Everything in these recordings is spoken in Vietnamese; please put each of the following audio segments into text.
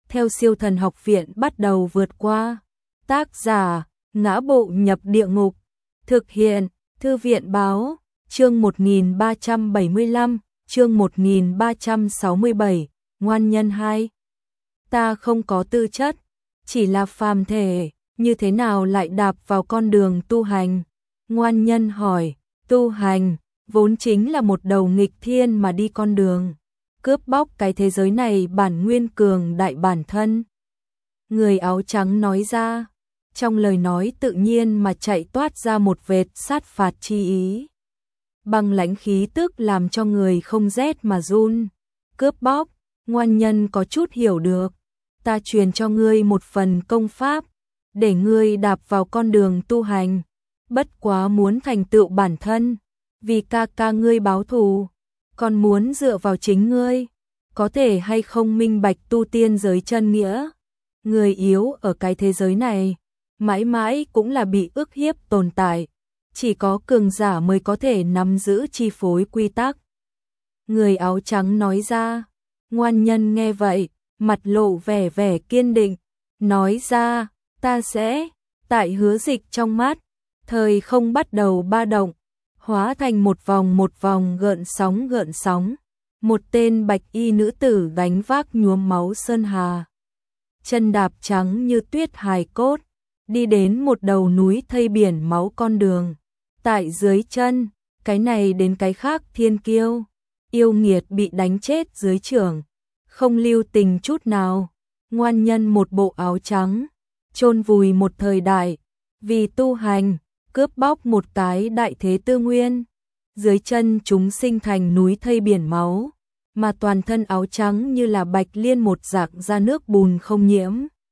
theo Siêu Thần Học Viện bắt đầu vượt qua. Tác giả: Ngã Bộ Nhập Địa Ngục. Thực hiện: Thư viện báo. Chương 1375, chương 1367, Ngoan Nhân 2. Ta không có tư chất, chỉ là phàm thể, như thế nào lại đạp vào con đường tu hành? Ngoan Nhân hỏi. Tu hành vốn chính là một đầu nghịch thiên mà đi con đường cướp bóc cái thế giới này bản nguyên cường đại bản thân. Người áo trắng nói ra, trong lời nói tự nhiên mà chạy toát ra một vệt sát phạt chi ý. Băng lãnh khí tức làm cho người không rét mà run. Cướp bóc, Ngoan Nhân có chút hiểu được. Ta truyền cho ngươi một phần công pháp, để ngươi đạp vào con đường tu hành. Bất quá muốn thành tựu bản thân, vì ca ca ngươi báo thù, còn muốn dựa vào chính ngươi, có thể hay không minh bạch tu tiên giới chân nghĩa. Người yếu ở cái thế giới này, mãi mãi cũng là bị ức hiếp tồn tại, chỉ có cường giả mới có thể nắm giữ chi phối quy tắc. Người áo trắng nói ra. Ngoan Nhân nghe vậy, mặt lộ vẻ kiên định, nói ra, ta sẽ, tại Hứa Dịch trong mắt, thời không bắt đầu ba động, hóa thành một vòng gợn sóng. Một tên bạch y nữ tử gánh vác nhuốm máu sơn hà, chân đạp trắng như tuyết hài cốt, đi đến một đầu núi thây biển máu con đường. Tại dưới chân, cái này đến cái khác thiên kiêu, yêu nghiệt bị đánh chết dưới chưởng, không lưu tình chút nào. Ngoan Nhân một bộ áo trắng, chôn vùi một thời đại, vì tu hành, cướp bóc một cái đại thế tư nguyên. Dưới chân chúng sinh thành núi thây biển máu, mà toàn thân áo trắng như là bạch liên một dạng ra nước bùn không nhiễm.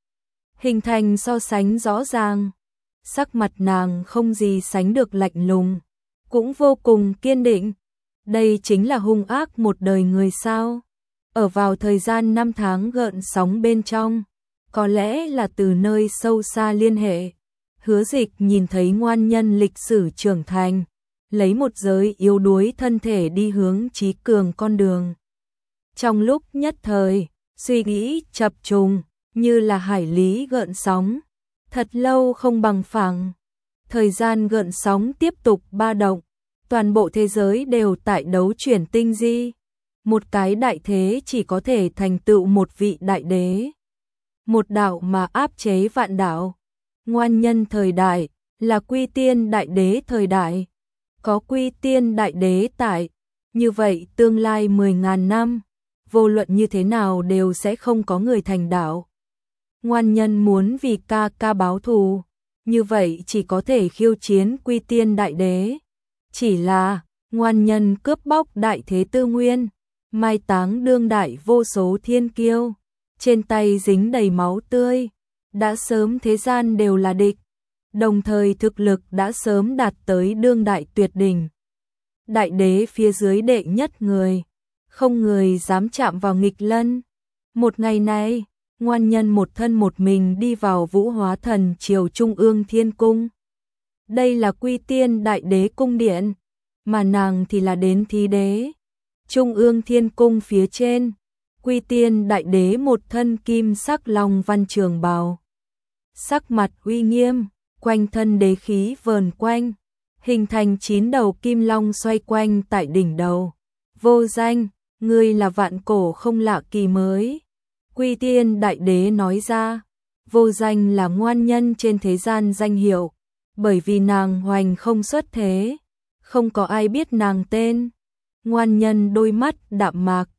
Hình thành so sánh rõ ràng, sắc mặt nàng không gì sánh được lạnh lùng, cũng vô cùng kiên định. Đây chính là hung ác một đời người sao? Ở vào thời gian 5 tháng gợn sóng bên trong, có lẽ là từ nơi sâu xa liên hệ. Hứa Dịch nhìn thấy Ngoan Nhân lịch sử trưởng thành, lấy một giới yếu đuối thân thể đi hướng trí cường con đường. Trong lúc nhất thời, suy nghĩ chập trùng, như là hải lý gợn sóng, thật lâu không bằng phẳng. Thời gian gợn sóng tiếp tục ba động, toàn bộ thế giới đều tại đấu chuyển tinh di. Một cái đại thế chỉ có thể thành tựu một vị đại đế, một đạo mà áp chế vạn đạo. Ngoan Nhân thời đại là Quy Tiên đại đế thời đại, có Quy Tiên đại đế tại, như vậy tương lai 10.000 năm, vô luận như thế nào đều sẽ không có người thành đạo. Ngoan Nhân muốn vì ca ca báo thù, như vậy chỉ có thể khiêu chiến Quy Tiên đại đế. Chỉ là, Ngoan Nhân cướp bóc đại thế tư nguyên, mai táng đương đại vô số thiên kiêu, trên tay dính đầy máu tươi, đã sớm thế gian đều là địch, đồng thời thực lực đã sớm đạt tới đương đại tuyệt đỉnh. Đại đế phía dưới đệ nhất người, không người dám chạm vào nghịch lân. Một ngày này, Ngoan Nhân một thân một mình đi vào Vũ Hóa Thần Triều Trung ương Thiên Cung. Đây là Quy Tiên đại đế cung điện, mà nàng thì là đến thí đế. Trung ương Thiên Cung phía trên, Quy Tiên đại đế một thân kim sắc long văn trường bào, sắc mặt uy nghiêm, quanh thân đế khí vờn quanh, hình thành 9 đầu kim long xoay quanh tại đỉnh đầu. Vô Danh, ngươi là vạn cổ không lạ kỳ mới. Quy Tiên đại đế nói ra. Vô Danh là Ngoan Nhân trên thế gian danh hiệu, bởi vì nàng hoành không xuất thế, không có ai biết nàng tên. Ngoan Nhân đôi mắt đạm mạc,